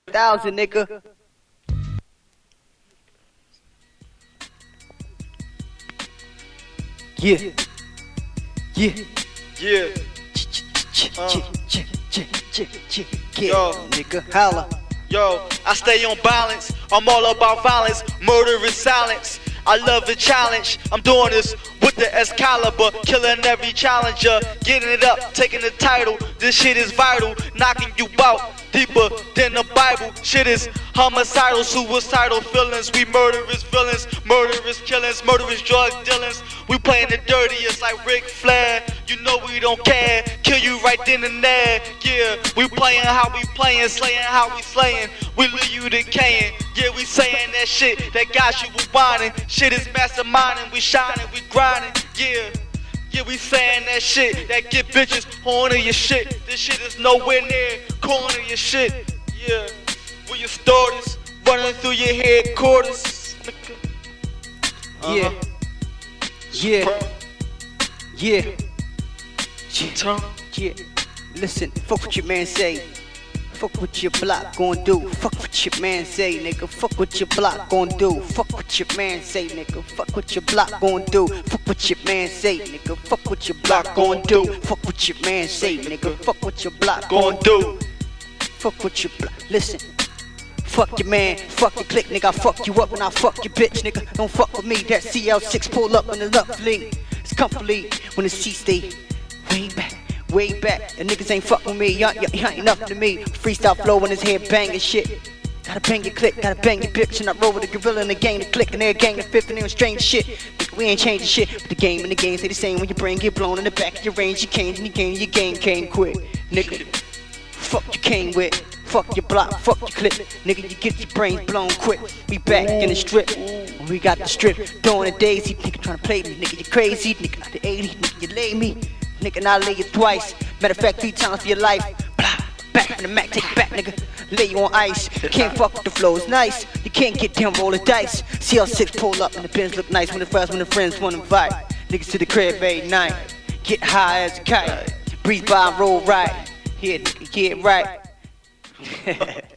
1,000, nigga. Yeah. Yeah. Yeah. Yo, nigga, holla. Yo, I stay on balance. I'm all about violence. Murder is silence. I love the challenge. I'm doing this with the Excalibur, killing every challenger, getting it up, taking the title. This shit is vital, knocking you out deeper than the Bible. Shit is homicidal, suicidal feelings. We murderous villains, murderous killings, murderous drug dealings. We playing the dirtiest like Ric Flair. You know we don't care, kill you right then and there. Yeah, we playing how we playing, slaying how we slaying. We leave you decaying. Yeah, we saying that shit that got you whining. Shit is masterminding, we shining, we grinding. Yeah, yeah, we saying that shit that get bitches horny your shit. This shit is nowhere near corner your shit. Yeah, where your stories running through your headquarters. Yeah. Yeah. Yeah. Yeah. Listen, fuck what your man say. Fuck what your block gon' do. Fuck what your man say, nigga. Fuck what your block gon' do. Fuck what your man say, nigga. Fuck what your block gon' do. Fuck what your man say, nigga. Fuck what your block gon' do. Fuck what your man say, nigga. Fuck what your block gon' do. Fuck what your block. Listen. Fuck your man, fuck your clique, nigga. I fuck you up and I fuck your bitch, nigga. Don't fuck with me. That CL6 pull up in the lovely. It's comfortably when the seat stay way back. Way back, the niggas ain't fuck with me, y'all ain't nothing to me. Freestyle flow in his head banging shit. Gotta bang your click, gotta bang your bitch. And I roll with a gorilla in the game, the click and their gang, the fifth and they strange shit. We ain't changing shit, but the game and the game stay the same. When your brain get blown in the back of your range, you can't, and your game came quick. Nigga, fuck you came with. Fuck your block, fuck your clip. Nigga, you get your brains blown quick. We back in the strip, we got the strip. Throwing a daisy, nigga trying to play me. Nigga, you crazy, nigga out the 80s, nigga, you lay me. Nigga, now lay you twice. Matter of fact, 3 times for your life. Blah, back from the Mac, take it back, nigga. Lay you on ice. You can't fuck with the flow, it's nice. You can't get down, roll the dice. CL6 pull up and the bins look nice when the friends wanna invite. Niggas to the crib every night. Get high as a kite. Breeze by and roll right. Yeah, nigga, get right.